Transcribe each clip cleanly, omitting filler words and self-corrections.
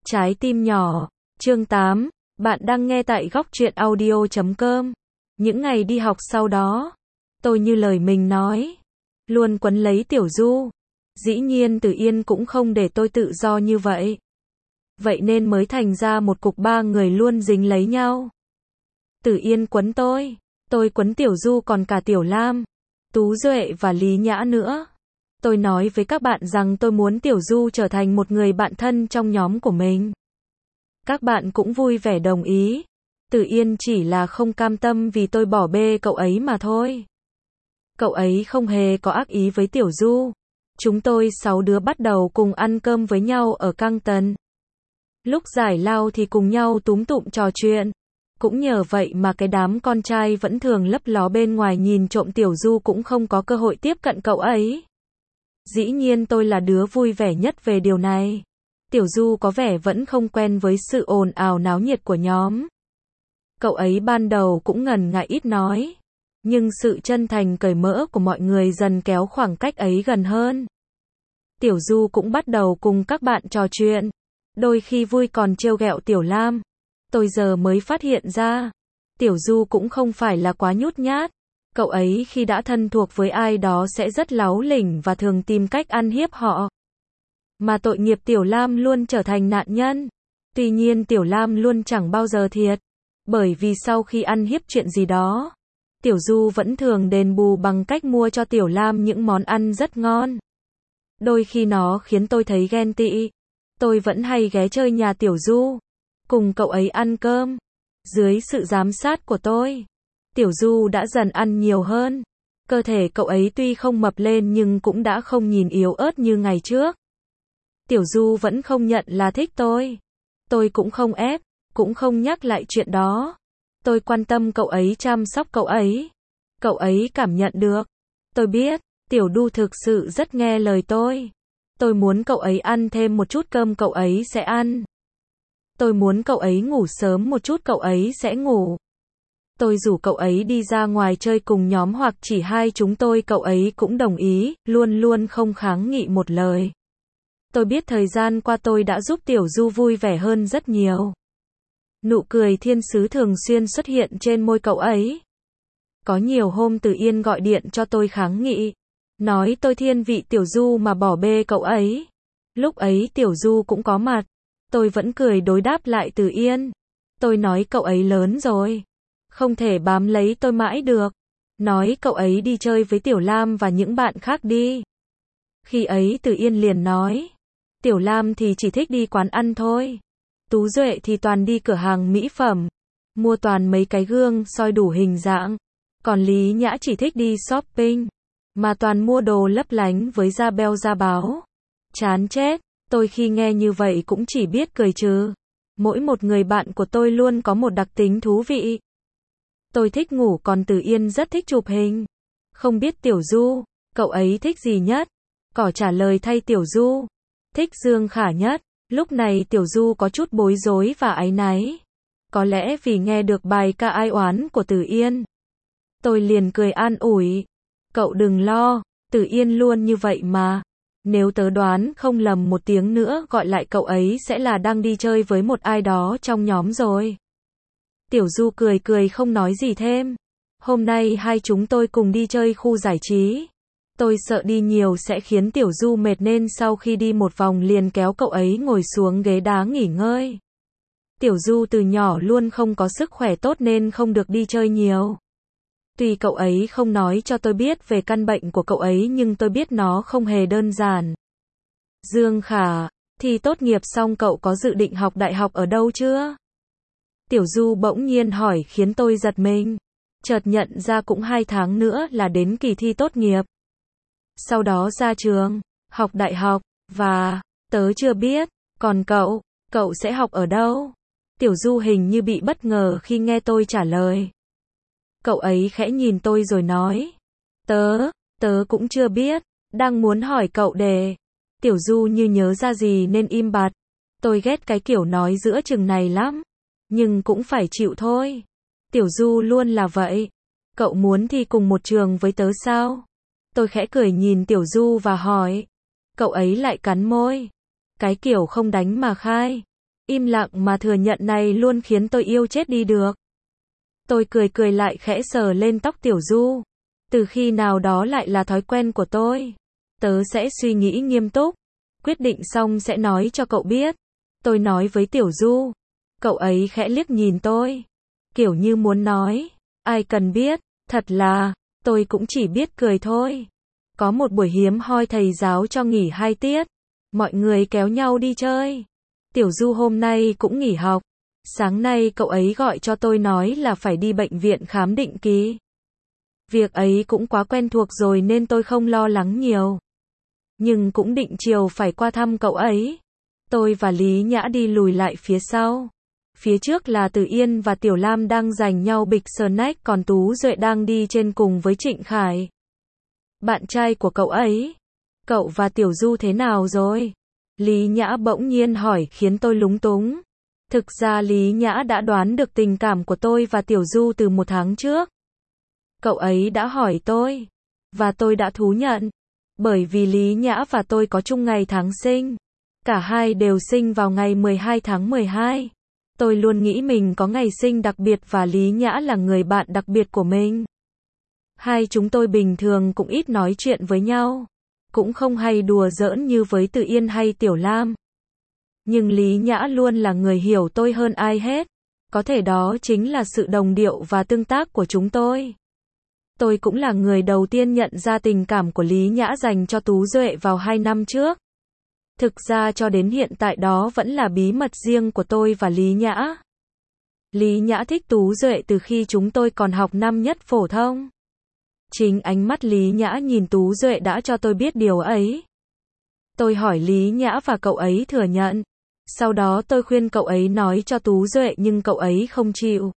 Trái tim nhỏ, chương 8, bạn đang nghe tại góc truyện audio.com. Những ngày đi học sau đó, tôi như lời mình nói, luôn quấn lấy Tiểu Du. Dĩ nhiên Từ Yên cũng không để tôi tự do như vậy. Vậy nên mới thành ra một cục ba người luôn dính lấy nhau. Từ Yên quấn tôi quấn Tiểu Du còn cả Tiểu Lam, Tú Duệ và Lý Nhã nữa. Tôi nói với các bạn rằng tôi muốn Tiểu Du trở thành một người bạn thân trong nhóm của mình. Các bạn cũng vui vẻ đồng ý. Từ Yên chỉ là không cam tâm vì tôi bỏ bê cậu ấy mà thôi. Cậu ấy không hề có ác ý với Tiểu Du. Chúng tôi 6 đứa bắt đầu cùng ăn cơm với nhau ở Cang Tần. Lúc giải lao thì cùng nhau túm tụm trò chuyện. Cũng nhờ vậy mà cái đám con trai vẫn thường lấp ló bên ngoài nhìn trộm Tiểu Du cũng không có cơ hội tiếp cận cậu ấy. Dĩ nhiên tôi là đứa vui vẻ nhất về điều này. Tiểu Du có vẻ vẫn không quen với sự ồn ào náo nhiệt của nhóm. Cậu ấy ban đầu cũng ngần ngại ít nói. Nhưng sự chân thành cởi mở của mọi người dần kéo khoảng cách ấy gần hơn. Tiểu Du cũng bắt đầu cùng các bạn trò chuyện. Đôi khi vui còn trêu ghẹo Tiểu Lam. Tôi giờ mới phát hiện ra. Tiểu Du cũng không phải là quá nhút nhát. Cậu ấy khi đã thân thuộc với ai đó sẽ rất láu lỉnh và thường tìm cách ăn hiếp họ. Mà tội nghiệp Tiểu Lam luôn trở thành nạn nhân. Tuy nhiên Tiểu Lam luôn chẳng bao giờ thiệt. Bởi vì sau khi ăn hiếp chuyện gì đó, Tiểu Du vẫn thường đền bù bằng cách mua cho Tiểu Lam những món ăn rất ngon. Đôi khi nó khiến tôi thấy ghen tị. Tôi vẫn hay ghé chơi nhà Tiểu Du, cùng cậu ấy ăn cơm. Dưới sự giám sát của tôi, Tiểu Du đã dần ăn nhiều hơn. Cơ thể cậu ấy tuy không mập lên nhưng cũng đã không nhìn yếu ớt như ngày trước. Tiểu Du vẫn không nhận là thích tôi. Tôi cũng không ép, cũng không nhắc lại chuyện đó. Tôi quan tâm cậu ấy, chăm sóc cậu ấy. Cậu ấy cảm nhận được. Tôi biết, Tiểu Du thực sự rất nghe lời tôi. Tôi muốn cậu ấy ăn thêm một chút cơm cậu ấy sẽ ăn. Tôi muốn cậu ấy ngủ sớm một chút cậu ấy sẽ ngủ. Tôi rủ cậu ấy đi ra ngoài chơi cùng nhóm hoặc chỉ hai chúng tôi cậu ấy cũng đồng ý, luôn luôn không kháng nghị một lời. Tôi biết thời gian qua tôi đã giúp Tiểu Du vui vẻ hơn rất nhiều. Nụ cười thiên sứ thường xuyên xuất hiện trên môi cậu ấy. Có nhiều hôm Từ Yên gọi điện cho tôi kháng nghị. Nói tôi thiên vị Tiểu Du mà bỏ bê cậu ấy. Lúc ấy Tiểu Du cũng có mặt. Tôi vẫn cười đối đáp lại Từ Yên. Tôi nói cậu ấy lớn rồi. Không thể bám lấy tôi mãi được. Nói cậu ấy đi chơi với Tiểu Lam và những bạn khác đi. Khi ấy Từ Yên liền nói. Tiểu Lam thì chỉ thích đi quán ăn thôi. Tú Duệ thì toàn đi cửa hàng mỹ phẩm. Mua toàn mấy cái gương soi đủ hình dạng. Còn Lý Nhã chỉ thích đi shopping. Mà toàn mua đồ lấp lánh với da beo da báo. Chán chết. Tôi khi nghe như vậy cũng chỉ biết cười trừ. Mỗi một người bạn của tôi luôn có một đặc tính thú vị. Tôi thích ngủ còn Từ Yên rất thích chụp hình. Không biết Tiểu Du, cậu ấy thích gì nhất? Cỏ trả lời thay Tiểu Du. Thích Dương Khả nhất. Lúc này Tiểu Du có chút bối rối và áy náy. Có lẽ vì nghe được bài ca ai oán của Từ Yên. Tôi liền cười an ủi. Cậu đừng lo, Từ Yên luôn như vậy mà. Nếu tớ đoán không lầm một tiếng nữa gọi lại cậu ấy sẽ là đang đi chơi với một ai đó trong nhóm rồi. Tiểu Du cười cười không nói gì thêm. Hôm nay hai chúng tôi cùng đi chơi khu giải trí. Tôi sợ đi nhiều sẽ khiến Tiểu Du mệt nên sau khi đi một vòng liền kéo cậu ấy ngồi xuống ghế đá nghỉ ngơi. Tiểu Du từ nhỏ luôn không có sức khỏe tốt nên không được đi chơi nhiều. Tuy cậu ấy không nói cho tôi biết về căn bệnh của cậu ấy nhưng tôi biết nó không hề đơn giản. Dương Khả, thi tốt nghiệp xong cậu có dự định học đại học ở đâu chưa? Tiểu Du bỗng nhiên hỏi khiến tôi giật mình. Chợt nhận ra cũng 2 tháng nữa là đến kỳ thi tốt nghiệp. Sau đó ra trường, học đại học, và, tớ chưa biết, còn cậu sẽ học ở đâu? Tiểu Du hình như bị bất ngờ khi nghe tôi trả lời. Cậu ấy khẽ nhìn tôi rồi nói. Tớ cũng chưa biết, đang muốn hỏi cậu đề. Tiểu Du như nhớ ra gì nên im bặt. Tôi ghét cái kiểu nói giữa chừng này lắm. Nhưng cũng phải chịu thôi. Tiểu Du luôn là vậy. Cậu muốn thi cùng một trường với tớ sao? Tôi khẽ cười nhìn Tiểu Du và hỏi. Cậu ấy lại cắn môi. Cái kiểu không đánh mà khai. Im lặng mà thừa nhận này luôn khiến tôi yêu chết đi được. Tôi cười cười lại khẽ sờ lên tóc Tiểu Du. Từ khi nào đó lại là thói quen của tôi. Tớ sẽ suy nghĩ nghiêm túc. Quyết định xong sẽ nói cho cậu biết. Tôi nói với Tiểu Du. Cậu ấy khẽ liếc nhìn tôi. Kiểu như muốn nói. Ai cần biết. Thật là. Tôi cũng chỉ biết cười thôi. Có một buổi hiếm hoi thầy giáo cho nghỉ 2 tiết. Mọi người kéo nhau đi chơi. Tiểu Du hôm nay cũng nghỉ học. Sáng nay cậu ấy gọi cho tôi nói là phải đi bệnh viện khám định kỳ. Việc ấy cũng quá quen thuộc rồi nên tôi không lo lắng nhiều. Nhưng cũng định chiều phải qua thăm cậu ấy. Tôi và Lý Nhã đi lùi lại phía sau. Phía trước là Từ Yên và Tiểu Lam đang giành nhau bịch snack, còn Tú Duệ đang đi trên cùng với Trịnh Khải. Bạn trai của cậu ấy. Cậu và Tiểu Du thế nào rồi? Lý Nhã bỗng nhiên hỏi khiến tôi lúng túng. Thực ra Lý Nhã đã đoán được tình cảm của tôi và Tiểu Du từ 1 tháng trước. Cậu ấy đã hỏi tôi. Và tôi đã thú nhận. Bởi vì Lý Nhã và tôi có chung ngày tháng sinh. Cả hai đều sinh vào ngày 12 tháng 12. Tôi luôn nghĩ mình có ngày sinh đặc biệt và Lý Nhã là người bạn đặc biệt của mình. Hai chúng tôi bình thường cũng ít nói chuyện với nhau. Cũng không hay đùa giỡn như với Từ Yên hay Tiểu Lam. Nhưng Lý Nhã luôn là người hiểu tôi hơn ai hết. Có thể đó chính là sự đồng điệu và tương tác của chúng tôi. Tôi cũng là người đầu tiên nhận ra tình cảm của Lý Nhã dành cho Tú Duệ vào 2 năm trước. Thực ra cho đến hiện tại đó vẫn là bí mật riêng của tôi và Lý Nhã. Lý Nhã thích Tú Duệ từ khi chúng tôi còn học năm nhất phổ thông. Chính ánh mắt Lý Nhã nhìn Tú Duệ đã cho tôi biết điều ấy. Tôi hỏi Lý Nhã và cậu ấy thừa nhận. Sau đó tôi khuyên cậu ấy nói cho Tú Duệ nhưng cậu ấy không chịu.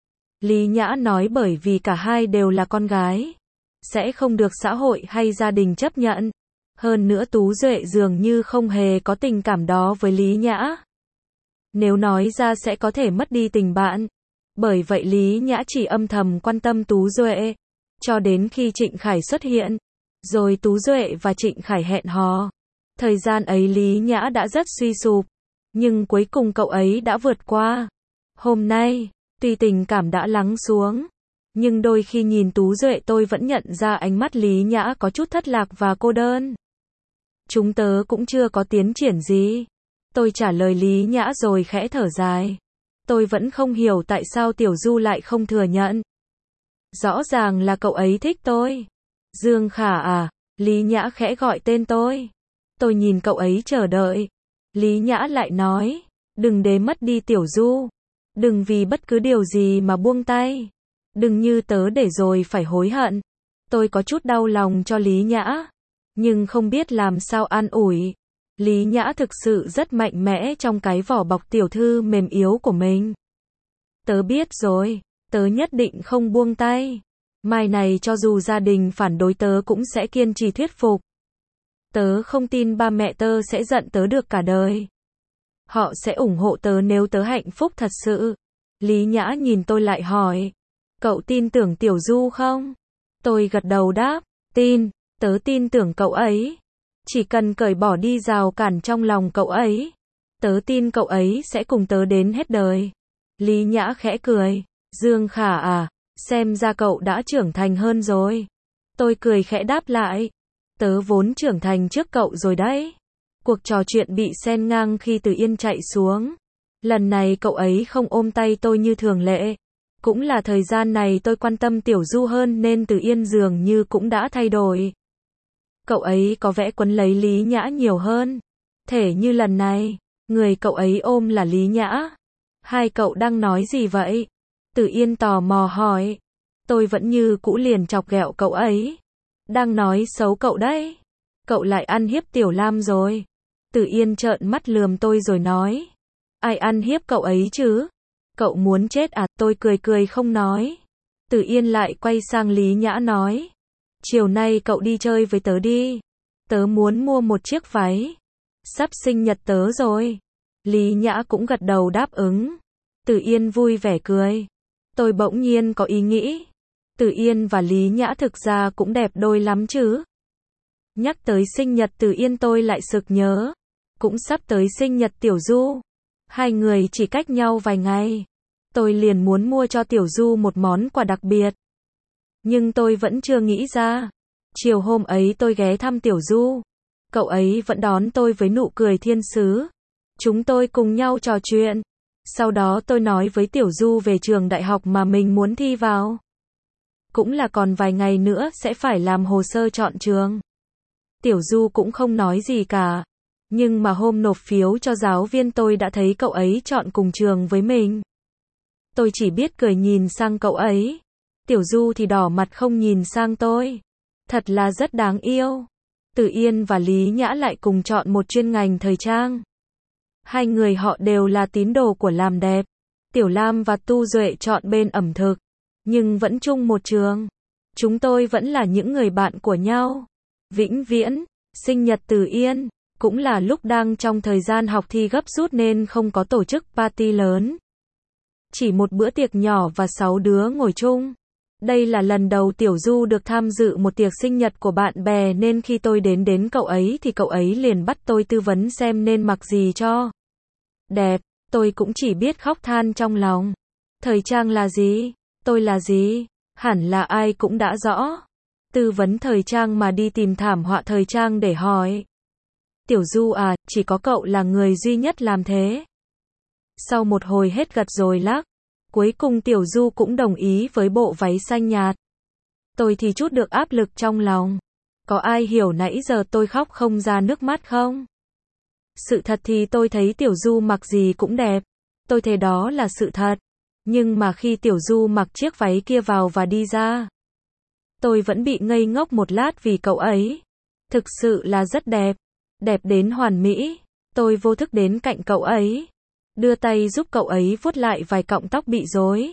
Lý Nhã nói bởi vì cả hai đều là con gái. Sẽ không được xã hội hay gia đình chấp nhận. Hơn nữa Tú Duệ dường như không hề có tình cảm đó với Lý Nhã. Nếu nói ra sẽ có thể mất đi tình bạn. Bởi vậy Lý Nhã chỉ âm thầm quan tâm Tú Duệ. Cho đến khi Trịnh Khải xuất hiện. Rồi Tú Duệ và Trịnh Khải hẹn hò. Thời gian ấy Lý Nhã đã rất suy sụp. Nhưng cuối cùng cậu ấy đã vượt qua. Hôm nay, tuy tình cảm đã lắng xuống. Nhưng đôi khi nhìn Tú Duệ tôi vẫn nhận ra ánh mắt Lý Nhã có chút thất lạc và cô đơn. Chúng tớ cũng chưa có tiến triển gì. Tôi trả lời Lý Nhã rồi khẽ thở dài. Tôi vẫn không hiểu tại sao Tiểu Du lại không thừa nhận. Rõ ràng là cậu ấy thích tôi. Dương Khả à, Lý Nhã khẽ gọi tên tôi. Tôi nhìn cậu ấy chờ đợi. Lý Nhã lại nói, đừng để mất đi Tiểu Du. Đừng vì bất cứ điều gì mà buông tay. Đừng như tớ để rồi phải hối hận. Tôi có chút đau lòng cho Lý Nhã. Nhưng không biết làm sao an ủi. Lý Nhã thực sự rất mạnh mẽ trong cái vỏ bọc tiểu thư mềm yếu của mình. Tớ biết rồi. Tớ nhất định không buông tay. Mai này cho dù gia đình phản đối tớ cũng sẽ kiên trì thuyết phục. Tớ không tin ba mẹ tớ sẽ giận tớ được cả đời. Họ sẽ ủng hộ tớ nếu tớ hạnh phúc thật sự. Lý Nhã nhìn tôi lại hỏi. Cậu tin tưởng Tiểu Du không? Tôi gật đầu đáp. Tin. Tớ tin tưởng cậu ấy. Chỉ cần cởi bỏ đi rào cản trong lòng cậu ấy. Tớ tin cậu ấy sẽ cùng tớ đến hết đời. Lý Nhã khẽ cười. Dương Khả à, xem ra cậu đã trưởng thành hơn rồi. Tôi cười khẽ đáp lại. Tớ vốn trưởng thành trước cậu rồi đấy. Cuộc trò chuyện bị xen ngang khi Từ Yên chạy xuống. Lần này cậu ấy không ôm tay tôi như thường lệ. Cũng là thời gian này tôi quan tâm Tiểu Du hơn nên Từ Yên dường như cũng đã thay đổi. Cậu ấy có vẻ quấn lấy Lý Nhã nhiều hơn. Thể như lần này, người cậu ấy ôm là Lý Nhã. Hai cậu đang nói gì vậy? Từ Yên tò mò hỏi. Tôi vẫn như cũ liền chọc ghẹo cậu ấy. Đang nói xấu cậu đấy. Cậu lại ăn hiếp Tiểu Lam rồi. Từ Yên trợn mắt lườm tôi rồi nói. Ai ăn hiếp cậu ấy chứ? Cậu muốn chết à? Tôi cười cười không nói. Từ Yên lại quay sang Lý Nhã nói. Chiều nay cậu đi chơi với tớ đi. Tớ muốn mua một chiếc váy. Sắp sinh nhật tớ rồi. Lý Nhã cũng gật đầu đáp ứng. Từ Yên vui vẻ cười. Tôi bỗng nhiên có ý nghĩ. Từ Yên và Lý Nhã thực ra cũng đẹp đôi lắm chứ. Nhắc tới sinh nhật Từ Yên tôi lại sực nhớ. Cũng sắp tới sinh nhật Tiểu Du. Hai người chỉ cách nhau vài ngày. Tôi liền muốn mua cho Tiểu Du một món quà đặc biệt. Nhưng tôi vẫn chưa nghĩ ra. Chiều hôm ấy tôi ghé thăm Tiểu Du. Cậu ấy vẫn đón tôi với nụ cười thiên sứ. Chúng tôi cùng nhau trò chuyện. Sau đó tôi nói với Tiểu Du về trường đại học mà mình muốn thi vào. Cũng là còn vài ngày nữa sẽ phải làm hồ sơ chọn trường. Tiểu Du cũng không nói gì cả. Nhưng mà hôm nộp phiếu cho giáo viên tôi đã thấy cậu ấy chọn cùng trường với mình. Tôi chỉ biết cười nhìn sang cậu ấy. Tiểu Du thì đỏ mặt không nhìn sang tôi. Thật là rất đáng yêu. Từ Yên và Lý Nhã lại cùng chọn một chuyên ngành thời trang. Hai người họ đều là tín đồ của làm đẹp. Tiểu Lam và Tu Duệ chọn bên ẩm thực. Nhưng vẫn chung một trường. Chúng tôi vẫn là những người bạn của nhau. Vĩnh viễn, sinh nhật Từ Yên. Cũng là lúc đang trong thời gian học thi gấp rút nên không có tổ chức party lớn. Chỉ một bữa tiệc nhỏ và 6 đứa ngồi chung. Đây là lần đầu Tiểu Du được tham dự một tiệc sinh nhật của bạn bè nên khi tôi đến cậu ấy thì cậu ấy liền bắt tôi tư vấn xem nên mặc gì cho đẹp. Tôi cũng chỉ biết khóc than trong lòng. Thời trang là gì? Tôi là gì? Hẳn là ai cũng đã rõ. Tư vấn thời trang mà đi tìm thảm họa thời trang để hỏi. Tiểu Du à, chỉ có cậu là người duy nhất làm thế. Sau một hồi hết gật rồi lắc, cuối cùng Tiểu Du cũng đồng ý với bộ váy xanh nhạt. Tôi thì chút được áp lực trong lòng. Có ai hiểu nãy giờ tôi khóc không ra nước mắt không? Sự thật thì tôi thấy Tiểu Du mặc gì cũng đẹp. Tôi thấy đó là sự thật. Nhưng mà khi Tiểu Du mặc chiếc váy kia vào và đi ra, tôi vẫn bị ngây ngốc một lát vì cậu ấy. Thực sự là rất đẹp. Đẹp đến hoàn mỹ. Tôi vô thức đến cạnh cậu ấy. Đưa tay giúp cậu ấy vuốt lại vài cọng tóc bị rối.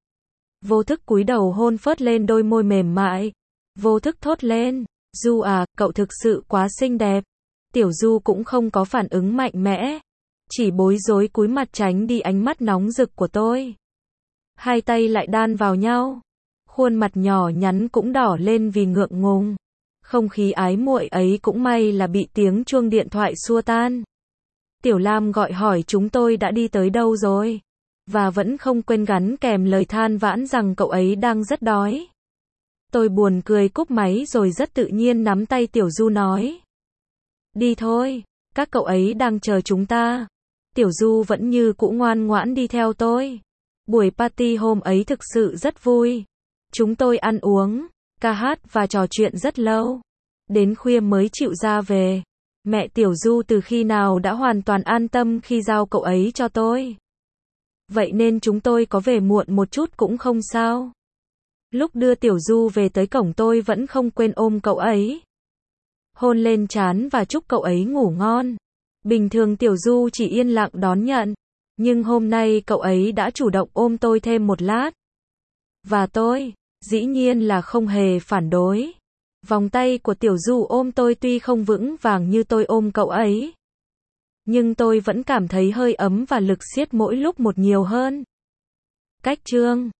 Vô thức cúi đầu hôn phớt lên đôi môi mềm mại. Vô thức thốt lên. Du à, cậu thực sự quá xinh đẹp. Tiểu Du cũng không có phản ứng mạnh mẽ. Chỉ bối rối cúi mặt tránh đi ánh mắt nóng rực của tôi. Hai tay lại đan vào nhau. Khuôn mặt nhỏ nhắn cũng đỏ lên vì ngượng ngùng. Không khí ái muội ấy cũng may là bị tiếng chuông điện thoại xua tan. Tiểu Lam gọi hỏi chúng tôi đã đi tới đâu rồi. Và vẫn không quên gắn kèm lời than vãn rằng cậu ấy đang rất đói. Tôi buồn cười cúp máy rồi rất tự nhiên nắm tay Tiểu Du nói. Đi thôi, các cậu ấy đang chờ chúng ta. Tiểu Du vẫn như cũ ngoan ngoãn đi theo tôi. Buổi party hôm ấy thực sự rất vui. Chúng tôi ăn uống, ca hát và trò chuyện rất lâu. Đến khuya mới chịu ra về. Mẹ Tiểu Du từ khi nào đã hoàn toàn an tâm khi giao cậu ấy cho tôi. Vậy nên chúng tôi có về muộn một chút cũng không sao. Lúc đưa Tiểu Du về tới cổng tôi vẫn không quên ôm cậu ấy. Hôn lên trán và chúc cậu ấy ngủ ngon. Bình thường Tiểu Du chỉ yên lặng đón nhận. Nhưng hôm nay cậu ấy đã chủ động ôm tôi thêm một lát. Và tôi, dĩ nhiên là không hề phản đối. Vòng tay của Tiểu Du ôm tôi tuy không vững vàng như tôi ôm cậu ấy. Nhưng tôi vẫn cảm thấy hơi ấm và lực siết mỗi lúc một nhiều hơn. Cách chương